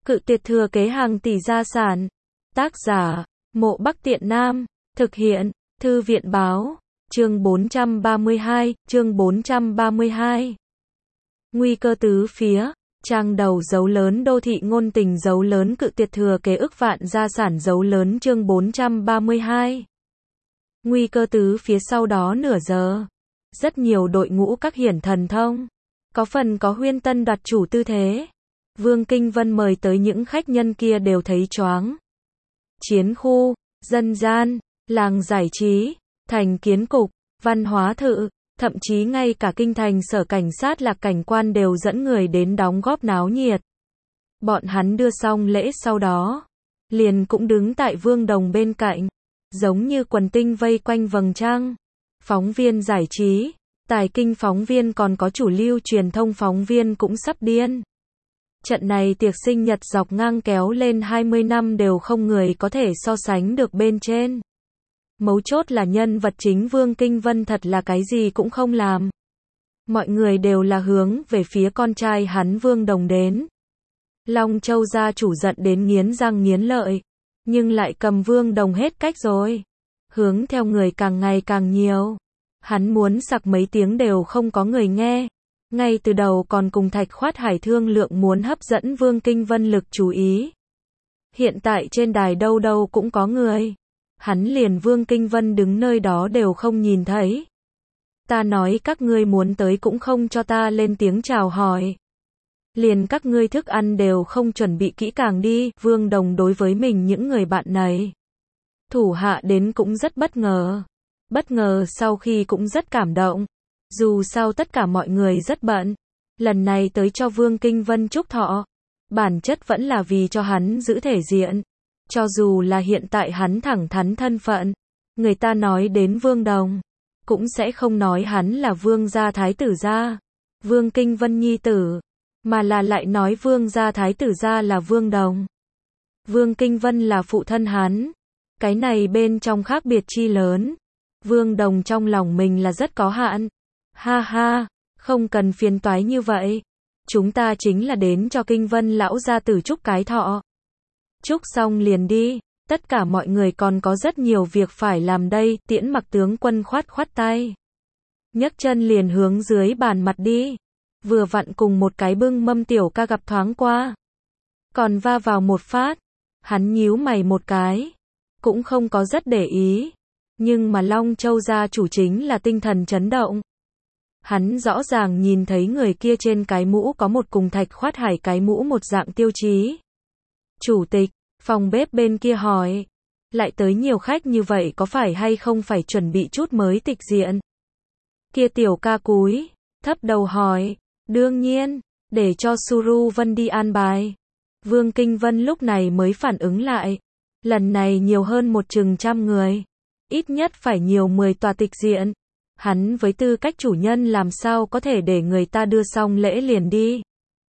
Cự tuyệt thừa kế hàng tỷ gia sản. Tác giả, Mộ Bắc Tiện Nam. Thực hiện, Thư viện báo. Chương 432. Nguy cơ tứ phía. Trang đầu dấu lớn đô thị ngôn tình dấu lớn cự tuyệt thừa kế ức vạn gia sản dấu lớn chương 432. Nguy cơ tứ phía sau đó nửa giờ. Rất nhiều đội ngũ các hiển thần thông. Có phần có huyên tân đoạt chủ tư thế. Vương Kinh Vân mời tới những khách nhân kia đều thấy choáng. Chiến khu, dân gian, làng giải trí, thành kiến cục, văn hóa thự, thậm chí ngay cả kinh thành sở cảnh sát Lạc Cảnh Quan đều dẫn người đến đóng góp náo nhiệt. Bọn hắn đưa xong lễ sau đó, liền cũng đứng tại Vương Đồng bên cạnh, giống như quần tinh vây quanh vầng trăng. Phóng viên giải trí, tài kinh phóng viên còn có chủ lưu truyền thông phóng viên cũng sắp điên. Trận này tiệc sinh nhật dọc ngang kéo lên 20 năm đều không người có thể so sánh được bên trên. Mấu chốt là nhân vật chính Vương Kinh Vân thật là cái gì cũng không làm. Mọi người đều là hướng về phía con trai hắn Vương Đồng đến. Long Châu gia chủ giận đến nghiến răng nghiến lợi, nhưng lại cầm Vương Đồng hết cách rồi. Hướng theo người càng ngày càng nhiều. Hắn muốn sặc mấy tiếng đều không có người nghe. Ngay từ đầu còn cùng Thạch Khoát Hải thương lượng muốn hấp dẫn Vương Kinh Vân lực chú ý. Hiện tại trên đài đâu đâu cũng có người. Hắn liền Vương Kinh Vân đứng nơi đó đều không nhìn thấy. Ta nói các ngươi muốn tới cũng không cho ta lên tiếng chào hỏi. Liền các ngươi thức ăn đều không chuẩn bị kỹ càng đi. Vương Đồng đối với mình những người bạn này. Thủ hạ đến cũng rất bất ngờ. Bất ngờ sau khi cũng rất cảm động. Dù sao tất cả mọi người rất bận. Lần này tới cho Vương Kinh Vân chúc thọ. Bản chất vẫn là vì cho hắn giữ thể diện. Cho dù là hiện tại hắn thẳng thắn thân phận. Người ta nói đến Vương Đồng. Cũng sẽ không nói hắn là Vương gia thái tử gia. Vương Kinh Vân nhi tử. Mà là lại nói Vương gia thái tử gia là Vương Đồng. Vương Kinh Vân là phụ thân hắn. Cái này bên trong khác biệt chi lớn. Vương Đồng trong lòng mình là rất có hạn. Ha ha, không cần phiền toái như vậy. Chúng ta chính là đến cho Kinh Vân lão gia tử chúc cái thọ. Chúc xong liền đi, tất cả mọi người còn có rất nhiều việc phải làm đây. Tiễn Mặc tướng quân khoát khoát tay. Nhấc chân liền hướng dưới bàn mặt đi. Vừa vặn cùng một cái bưng mâm tiểu ca gặp thoáng qua. Còn va vào một phát. Hắn nhíu mày một cái. Cũng không có rất để ý. Nhưng mà Long Châu gia chủ chính là tinh thần chấn động. Hắn rõ ràng nhìn thấy người kia trên cái mũ có một cùng Thạch Khoát Hải cái mũ một dạng tiêu chí. Chủ tịch, phòng bếp bên kia hỏi. Lại tới nhiều khách như vậy có phải hay không phải chuẩn bị chút mới tịch diện? Kia tiểu ca cúi, thấp đầu hỏi. Đương nhiên, để cho Suru Vân đi an bài. Vương Kinh Vân lúc này mới phản ứng lại. Lần này nhiều hơn một chừng trăm người. Ít nhất phải nhiều 10 tòa tịch diện. Hắn với tư cách chủ nhân làm sao có thể để người ta đưa xong lễ liền đi.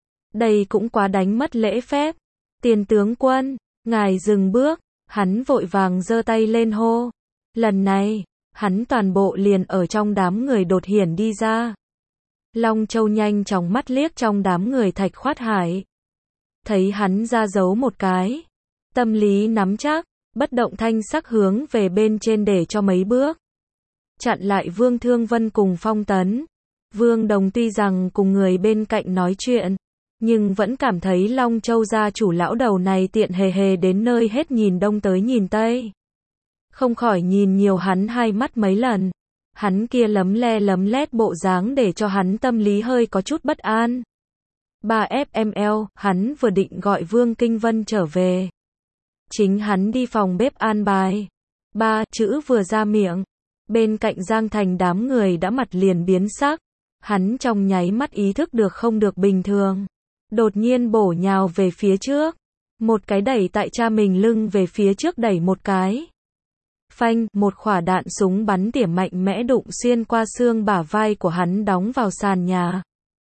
Đây cũng quá đánh mất lễ phép. Tiền tướng quân, ngài dừng bước. Hắn vội vàng giơ tay lên hô. Lần này, hắn toàn bộ liền ở trong đám người đột hiển đi ra. Long Châu nhanh chóng mắt liếc trong đám người Thạch Khoát Hải. Thấy hắn ra dấu một cái. Tâm lý nắm chắc, bất động thanh sắc hướng về bên trên để cho mấy bước. Chặn lại Vương Thương Vân cùng Phong Tấn. Vương Đồng tuy rằng cùng người bên cạnh nói chuyện, nhưng vẫn cảm thấy Long Châu gia chủ lão đầu này tiện hề hề đến nơi hết nhìn đông tới nhìn tây. Không khỏi nhìn nhiều hắn hai mắt mấy lần. Hắn kia lấm le lấm lét bộ dáng để cho hắn tâm lý hơi có chút bất an. 3FML, hắn vừa định gọi Vương Kinh Vân trở về. Chính hắn đi phòng bếp an bài. 3 chữ vừa ra miệng. Bên cạnh Giang Thành đám người đã mặt liền biến sắc. Hắn trong nháy mắt ý thức được không được bình thường. Đột nhiên bổ nhào về phía trước. Một cái đẩy tại cha mình lưng về phía trước đẩy một cái. Phanh, một quả đạn súng bắn tỉa mạnh mẽ đụng xuyên qua xương bả vai của hắn đóng vào sàn nhà.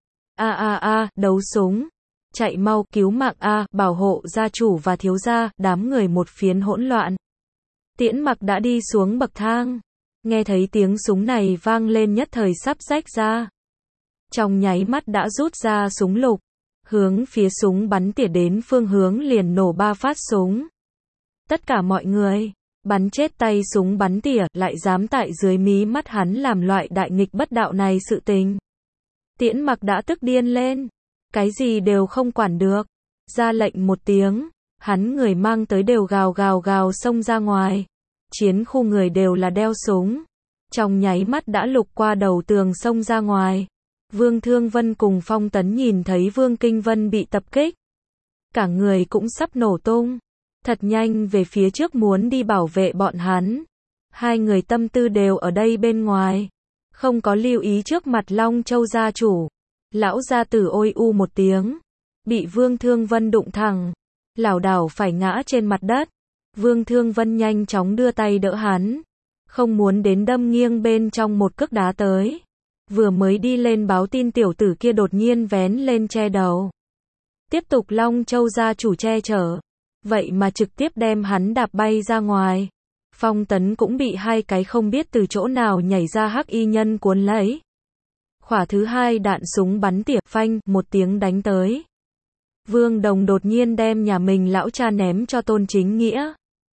Đấu súng. Chạy mau, cứu mạng bảo hộ gia chủ và thiếu gia, đám người một phiến hỗn loạn. Tiễn Mặc đã đi xuống bậc thang. Nghe thấy tiếng súng này vang lên nhất thời sắp rách ra. Trong nháy mắt đã rút ra súng lục. hướng phía súng bắn tỉa đến phương hướng liền nổ 3 phát súng. Tất cả mọi người, bắn chết tay súng bắn tỉa, lại dám tại dưới mí mắt hắn làm loại đại nghịch bất đạo này sự tình. Tiễn Mặc đã tức điên lên, cái gì đều không quản được, ra lệnh một tiếng, hắn người mang tới đều gào gào gào xông ra ngoài. Chiến khu người đều là đeo súng, trong nháy mắt đã lục qua đầu tường xông ra ngoài. Vương Thương Vân cùng Phong Tấn nhìn thấy Vương Kinh Vân bị tập kích, cả người cũng sắp nổ tung, thật nhanh về phía trước muốn đi bảo vệ bọn hắn. Hai người tâm tư đều ở đây bên ngoài, không có lưu ý trước mặt Long Châu gia chủ. Lão gia tử ôi u một tiếng, bị Vương Thương Vân đụng thẳng, lảo đảo phải ngã trên mặt đất. Vương Thương Vân nhanh chóng đưa tay đỡ hắn, không muốn đến đâm nghiêng bên trong một cước đá tới. Vừa mới đi lên báo tin tiểu tử kia đột nhiên vén lên che đầu. Tiếp tục Long Châu gia chủ che chở, vậy mà trực tiếp đem hắn đạp bay ra ngoài. Phong Tấn cũng bị hai cái không biết từ chỗ nào nhảy ra hắc y nhân cuốn lấy. Khỏa thứ hai đạn súng bắn tỉa, phanh, một tiếng đánh tới. Vương Đồng đột nhiên đem nhà mình lão cha ném cho Tôn Chính Nghĩa.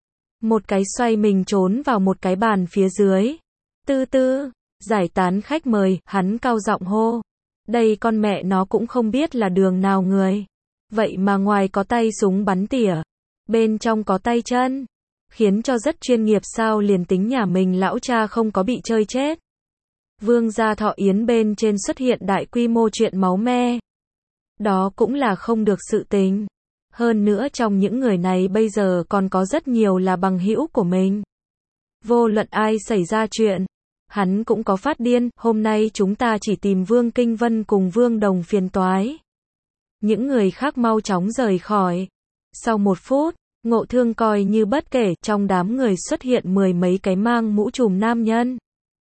Một cái xoay mình trốn vào một cái bàn phía dưới. Tư tư, giải tán khách mời, hắn cao giọng hô. Đây con mẹ nó cũng không biết là đường nào người. Vậy mà ngoài có tay súng bắn tỉa, bên trong có tay chân. Khiến cho rất chuyên nghiệp sao, liền tính nhà mình lão cha không có bị chơi chết. Vương gia Thọ Yến bên trên xuất hiện đại quy mô chuyện máu me. Đó cũng là không được sự tình. Hơn nữa trong những người này bây giờ còn có rất nhiều là bằng hữu của mình. Vô luận ai xảy ra chuyện, hắn cũng có phát điên. Hôm nay chúng ta chỉ tìm Vương Kinh Vân cùng Vương Đồng phiền toái. Những người khác mau chóng rời khỏi. Sau 1 phút, Ngộ Thương coi như bất kể, trong đám người xuất hiện 10 mấy cái mang mũ trùm nam nhân.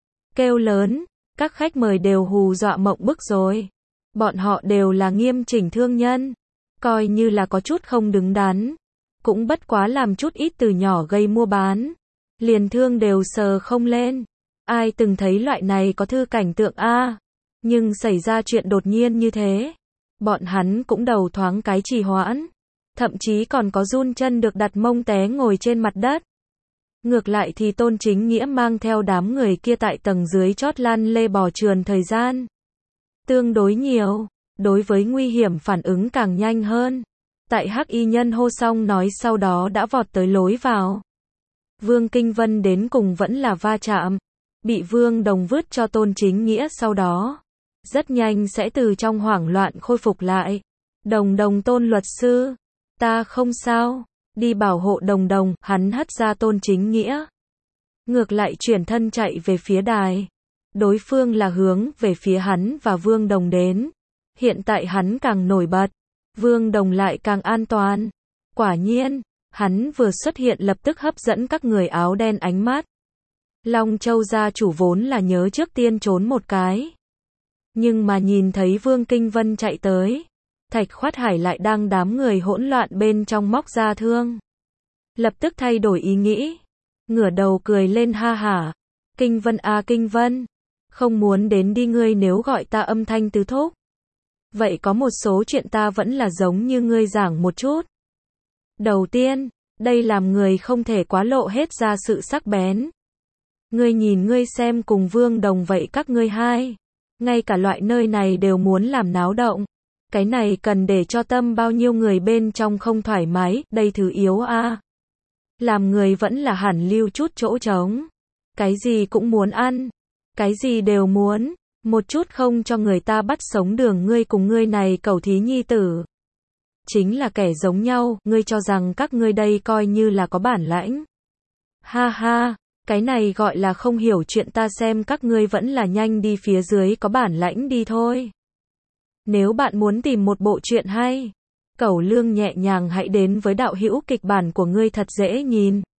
Kêu lớn, các khách mời đều hù dọa mộng bức rồi. Bọn họ đều là nghiêm chỉnh thương nhân, coi như là có chút không đứng đắn, cũng bất quá làm chút ít từ nhỏ gây mua bán, liền thương đều sờ không lên. Ai từng thấy loại này có thư cảnh tượng a? Nhưng xảy ra chuyện đột nhiên như thế, bọn hắn cũng đầu thoáng cái trì hoãn, thậm chí còn có run chân được đặt mông té ngồi trên mặt đất. Ngược lại thì Tôn Chính Nghĩa mang theo đám người kia tại tầng dưới chót lăn lê bò trườn thời gian tương đối nhiều, đối với nguy hiểm phản ứng càng nhanh hơn. Tại hắc y nhân hô xong nói sau đó đã vọt tới lối vào. Vương Kinh Vân đến cùng vẫn là va chạm, bị Vương Đồng vứt cho Tôn Chính Nghĩa, sau đó rất nhanh sẽ từ trong hoảng loạn khôi phục lại. Đồng Tôn luật sư, ta không sao, đi bảo hộ Đồng, hắn hất ra Tôn Chính Nghĩa. Ngược lại chuyển thân chạy về phía đài. Đối phương là hướng về phía hắn và Vương Đồng đến. Hiện tại hắn càng nổi bật, Vương Đồng lại càng an toàn. Quả nhiên, hắn vừa xuất hiện lập tức hấp dẫn các người áo đen ánh mắt. Long Châu gia chủ vốn là nhớ trước tiên trốn một cái. Nhưng mà nhìn thấy Vương Kinh Vân chạy tới, Thạch Khoát Hải lại đang đám người hỗn loạn bên trong móc ra thương. Lập tức thay đổi ý nghĩ, ngửa đầu cười lên ha hả. Kinh Vân à Kinh Vân, không muốn đến đi, ngươi nếu gọi ta âm thanh tứ thúc. Vậy có một số chuyện ta vẫn là giống như ngươi giảng một chút. Đầu tiên, đây làm người không thể quá lộ hết ra sự sắc bén. Ngươi nhìn ngươi xem cùng Vương Đồng vậy các ngươi hai, ngay cả loại nơi này đều muốn làm náo động. Cái này cần để cho tâm bao nhiêu người bên trong không thoải mái, đây thứ yếu a. Làm người vẫn là hẳn lưu chút chỗ trống. Cái gì cũng muốn ăn, cái gì đều muốn, một chút không cho người ta bắt sống đường. Ngươi cùng ngươi này cẩu thí nhi tử chính là kẻ giống nhau, ngươi cho rằng các ngươi đây coi như là có bản lãnh. Ha ha, cái này gọi là không hiểu chuyện, ta xem các ngươi vẫn là nhanh đi phía dưới có bản lãnh đi thôi. Nếu bạn muốn tìm một bộ truyện hay, Cẩu Lương nhẹ nhàng hãy đến với đạo hữu kịch bản của ngươi thật dễ nhìn.